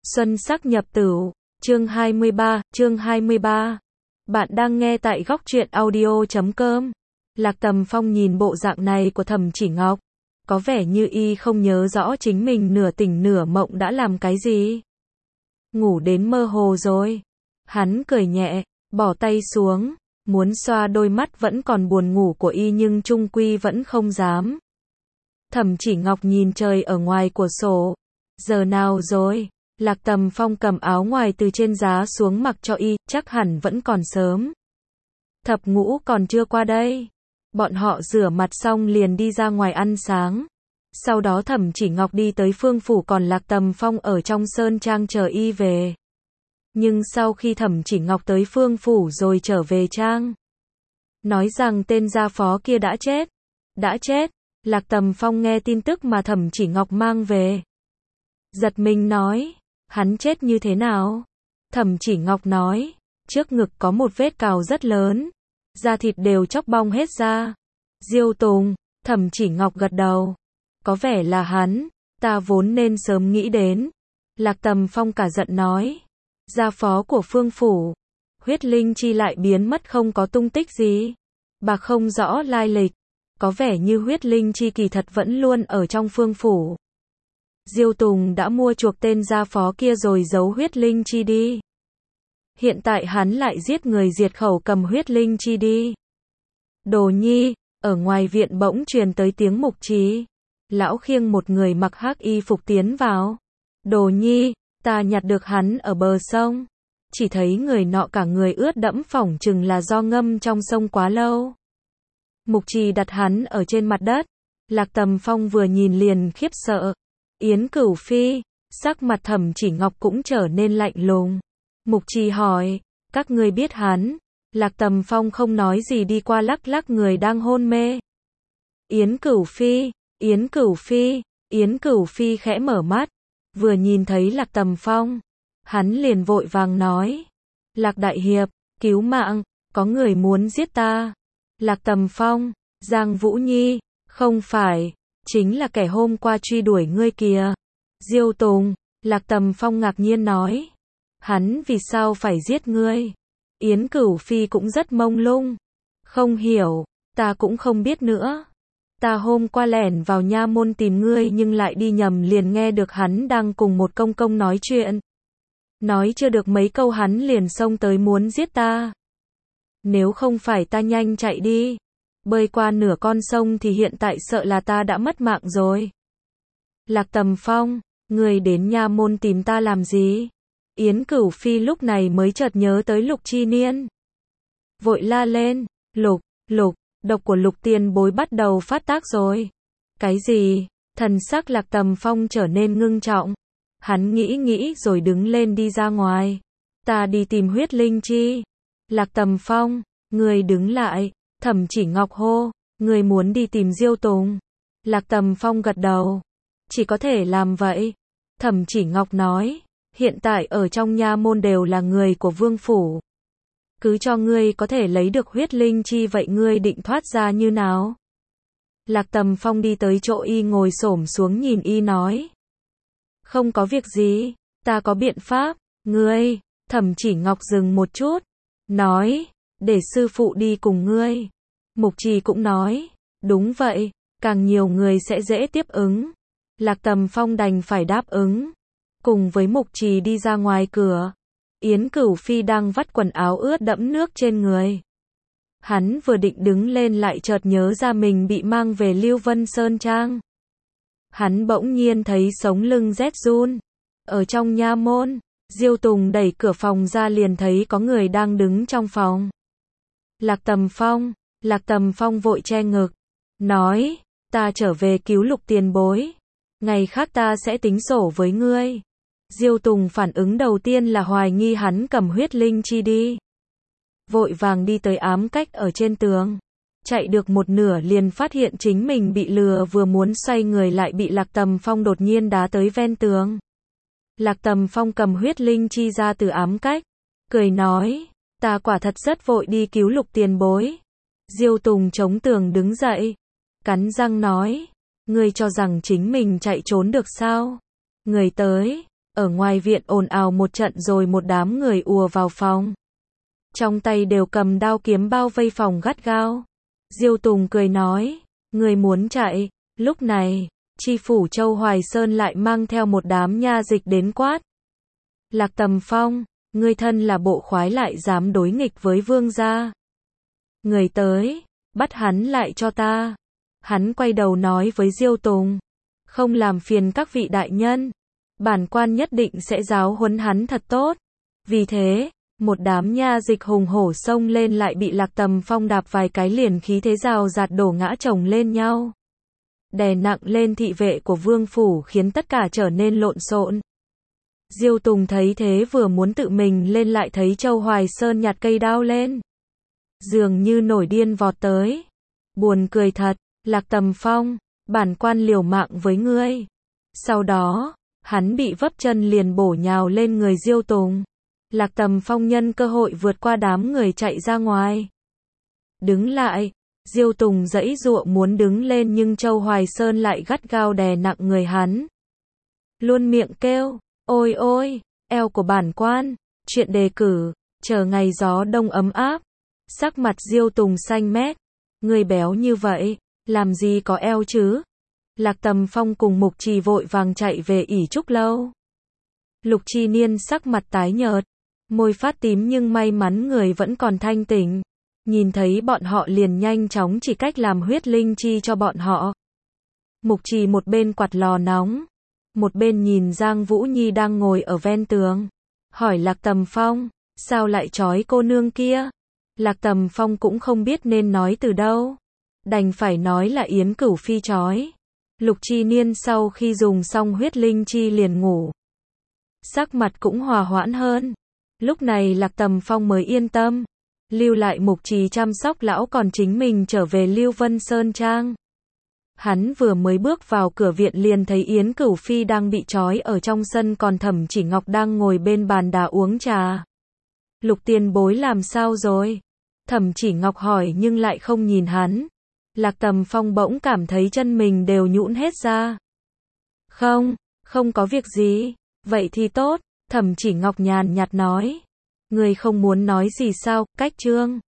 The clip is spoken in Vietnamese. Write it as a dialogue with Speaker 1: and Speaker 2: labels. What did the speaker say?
Speaker 1: Xuân sắc nhập tửu, chương 23. Bạn đang nghe tại góc truyện audio.com. Lạc Tầm Phong nhìn bộ dạng này của Thẩm Chỉ Ngọc, có vẻ như y không nhớ rõ chính mình nửa tỉnh nửa mộng đã làm cái gì. Ngủ đến mơ hồ rồi. Hắn cười nhẹ, bỏ tay xuống, muốn xoa đôi mắt vẫn còn buồn ngủ của y nhưng chung quy vẫn không dám. Thẩm Chỉ Ngọc nhìn trời ở ngoài cửa sổ. Giờ nào rồi? Lạc Tầm Phong cầm áo ngoài từ trên giá xuống mặc cho y, chắc hẳn vẫn còn sớm. Thập Ngũ còn chưa qua đây. Bọn họ rửa mặt xong liền đi ra ngoài ăn sáng. Sau đó Thẩm Chỉ Ngọc đi tới Phương phủ, còn Lạc Tầm Phong ở trong sơn trang chờ y về. Nhưng sau khi Thẩm Chỉ Ngọc tới Phương phủ rồi trở về trang, nói rằng tên gia phó kia đã chết. Đã chết? Lạc Tầm Phong nghe tin tức mà Thẩm Chỉ Ngọc mang về, giật mình nói, hắn chết như thế nào? Thẩm Chỉ Ngọc nói, trước ngực có một vết cào rất lớn, da thịt đều chóc bong hết ra. Diêu Tùng. Thẩm Chỉ Ngọc gật đầu, có vẻ là hắn, ta vốn nên sớm nghĩ đến. Lạc Tầm Phong cả giận nói, gia phó của Phương phủ, huyết linh chi lại biến mất không có tung tích gì. Bà không rõ lai lịch, có vẻ như huyết linh chi kỳ thật vẫn luôn ở trong Phương phủ. Diêu Tùng đã mua chuộc tên gia phó kia rồi giấu huyết linh chi đi. Hiện tại hắn lại giết người diệt khẩu cầm huyết linh chi đi. Đồ Nhi. Ở ngoài viện bỗng truyền tới tiếng Mục Trì. Lão khiêng một người mặc hắc y phục tiến vào. Đồ Nhi, ta nhặt được hắn ở bờ sông. Chỉ thấy người nọ cả người ướt đẫm, phỏng chừng là do ngâm trong sông quá lâu. Mục Trì đặt hắn ở trên mặt đất. Lạc Tầm Phong vừa nhìn liền khiếp sợ. Yến Cửu Phi. Sắc mặt Thẩm Chỉ Ngọc cũng trở nên lạnh lùng. Mục Trì hỏi, các ngươi biết hắn? Lạc Tầm Phong không nói gì, đi qua lắc lắc người đang hôn mê. Yến Cửu Phi, Yến Cửu Phi. Yến Cửu Phi khẽ mở mắt, vừa nhìn thấy Lạc Tầm Phong, hắn liền vội vàng nói, Lạc Đại Hiệp, cứu mạng, có người muốn giết ta. Lạc Tầm Phong, Giang Vũ Nhi, không phải, chính là kẻ hôm qua truy đuổi ngươi kìa. Diêu Tùng. Lạc Tầm Phong ngạc nhiên nói, hắn vì sao phải giết ngươi? Yến Cửu Phi cũng rất mông lung, không hiểu, ta cũng không biết nữa. Ta hôm qua lẻn vào nha môn tìm ngươi nhưng lại đi nhầm, liền nghe được hắn đang cùng một công công nói chuyện. Nói chưa được mấy câu hắn liền xông tới muốn giết ta. Nếu không phải ta nhanh chạy đi, bơi qua nửa con sông thì hiện tại sợ là ta đã mất mạng rồi. Lạc Tầm Phong, ngươi đến nha môn tìm ta làm gì? Yến Cửu Phi lúc này mới chợt nhớ tới Lục Chi Niên. Vội la lên, Lục, độc của Lục tiền bối bắt đầu phát tác rồi. Cái gì? Thần sắc Lạc Tầm Phong trở nên ngưng trọng. Hắn nghĩ rồi đứng lên đi ra ngoài. Ta đi tìm huyết linh chi. Lạc Tầm Phong, người đứng lại. Thẩm Chỉ Ngọc hô, người muốn đi tìm Diêu Tùng. Lạc Tầm Phong gật đầu, chỉ có thể làm vậy. Thẩm Chỉ Ngọc nói, hiện tại ở trong nha môn đều là người của Vương phủ. Cứ cho ngươi có thể lấy được huyết linh chi, vậy ngươi định thoát ra như nào? Lạc Tầm Phong đi tới chỗ y ngồi xổm xuống nhìn y nói, không có việc gì, ta có biện pháp. Ngươi. Thẩm Chỉ Ngọc dừng một chút, nói, để sư phụ đi cùng ngươi. Mục Trì cũng nói, đúng vậy, càng nhiều người sẽ dễ tiếp ứng. Lạc Tầm Phong đành phải đáp ứng, cùng với Mục Trì đi ra ngoài cửa. Yến Cửu Phi đang vắt quần áo ướt đẫm nước trên người. Hắn vừa định đứng lên lại chợt nhớ ra mình bị mang về Lưu Vân Sơn Trang. Hắn bỗng nhiên thấy sống lưng rét run. Ở trong nha môn, Diêu Tùng đẩy cửa phòng ra liền thấy có người đang đứng trong phòng. Lạc Tầm Phong vội che ngực, nói, ta trở về cứu Lục tiền bối. Ngày khác ta sẽ tính sổ với ngươi. Diêu Tùng phản ứng đầu tiên là hoài nghi hắn cầm huyết linh chi đi. Vội vàng đi tới ám cách ở trên tường. Chạy được một nửa liền phát hiện chính mình bị lừa, vừa muốn xoay người lại bị Lạc Tầm Phong đột nhiên đá tới ven tường. Lạc Tầm Phong cầm huyết linh chi ra từ ám cách, cười nói, ta quả thật rất vội đi cứu Lục tiền bối. Diêu Tùng chống tường đứng dậy, cắn răng nói, ngươi cho rằng chính mình chạy trốn được sao? Người tới, Ở ngoài viện ồn ào một trận rồi một đám người ùa vào phòng. Trong tay đều cầm đao kiếm bao vây phòng gắt gao. Diêu Tùng cười nói, người muốn chạy. Lúc này, tri phủ Châu Hoài Sơn lại mang theo một đám nha dịch đến quát. Lạc Tầm Phong, ngươi thân là bộ khoái lại dám đối nghịch với vương gia. Người tới, bắt hắn lại cho ta. Hắn quay đầu nói với Diêu Tùng, không làm phiền các vị đại nhân, bản quan nhất định sẽ giáo huấn hắn thật tốt. Vì thế, một đám nha dịch hùng hổ xông lên lại bị Lạc Tầm Phong đạp vài cái liền khí thế rào rạt đổ ngã chồng lên nhau. Đè nặng lên thị vệ của vương phủ khiến tất cả trở nên lộn xộn. Diêu Tùng thấy thế vừa muốn tự mình lên lại thấy Châu Hoài Sơn nhặt cây đao lên. Dường như nổi điên vọt tới. Buồn cười thật, Lạc Tầm Phong, bản quan liều mạng với ngươi. Sau đó, hắn bị vấp chân liền bổ nhào lên người Diêu Tùng. Lạc Tầm Phong nhân cơ hội vượt qua đám người chạy ra ngoài. Đứng lại, Diêu Tùng giãy giụa muốn đứng lên nhưng Châu Hoài Sơn lại gắt gao đè nặng người hắn. Luôn miệng kêu, ôi ôi, eo của bản quan, chuyện đề cử, chờ ngày gió đông ấm áp. Sắc mặt Diêu Tùng xanh mét, người béo như vậy, làm gì có eo chứ? Lạc Tầm Phong cùng Mục Trì vội vàng chạy về ỷ Trúc Lâu. Lục Chi Niên sắc mặt tái nhợt, môi phát tím nhưng may mắn người vẫn còn thanh tỉnh. Nhìn thấy bọn họ liền nhanh chóng chỉ cách làm huyết linh chi cho bọn họ. Mục Trì một bên quạt lò nóng, một bên nhìn Giang Vũ Nhi đang ngồi ở ven tường. Hỏi Lạc Tầm Phong, sao lại trói cô nương kia? Lạc Tầm Phong cũng không biết nên nói từ đâu. Đành phải nói là Yến Cửu Phi trói. Lục Chi Niên sau khi dùng xong huyết linh chi liền ngủ. Sắc mặt cũng hòa hoãn hơn. Lúc này Lạc Tầm Phong mới yên tâm. Lưu lại Mục Trì chăm sóc lão còn chính mình trở về Lưu Vân Sơn Trang. Hắn vừa mới bước vào cửa viện liền thấy Yến Cửu Phi đang bị trói ở trong sân còn Thẩm Chỉ Ngọc đang ngồi bên bàn đá uống trà. Lục tiền bối làm sao rồi? Thẩm Chỉ Ngọc hỏi nhưng lại không nhìn hắn. Lạc Tầm Phong bỗng cảm thấy chân mình đều nhũn hết ra. Không có việc gì. Vậy thì tốt, Thẩm Chỉ Ngọc nhàn nhạt nói. Người không muốn nói gì sao, cách chương.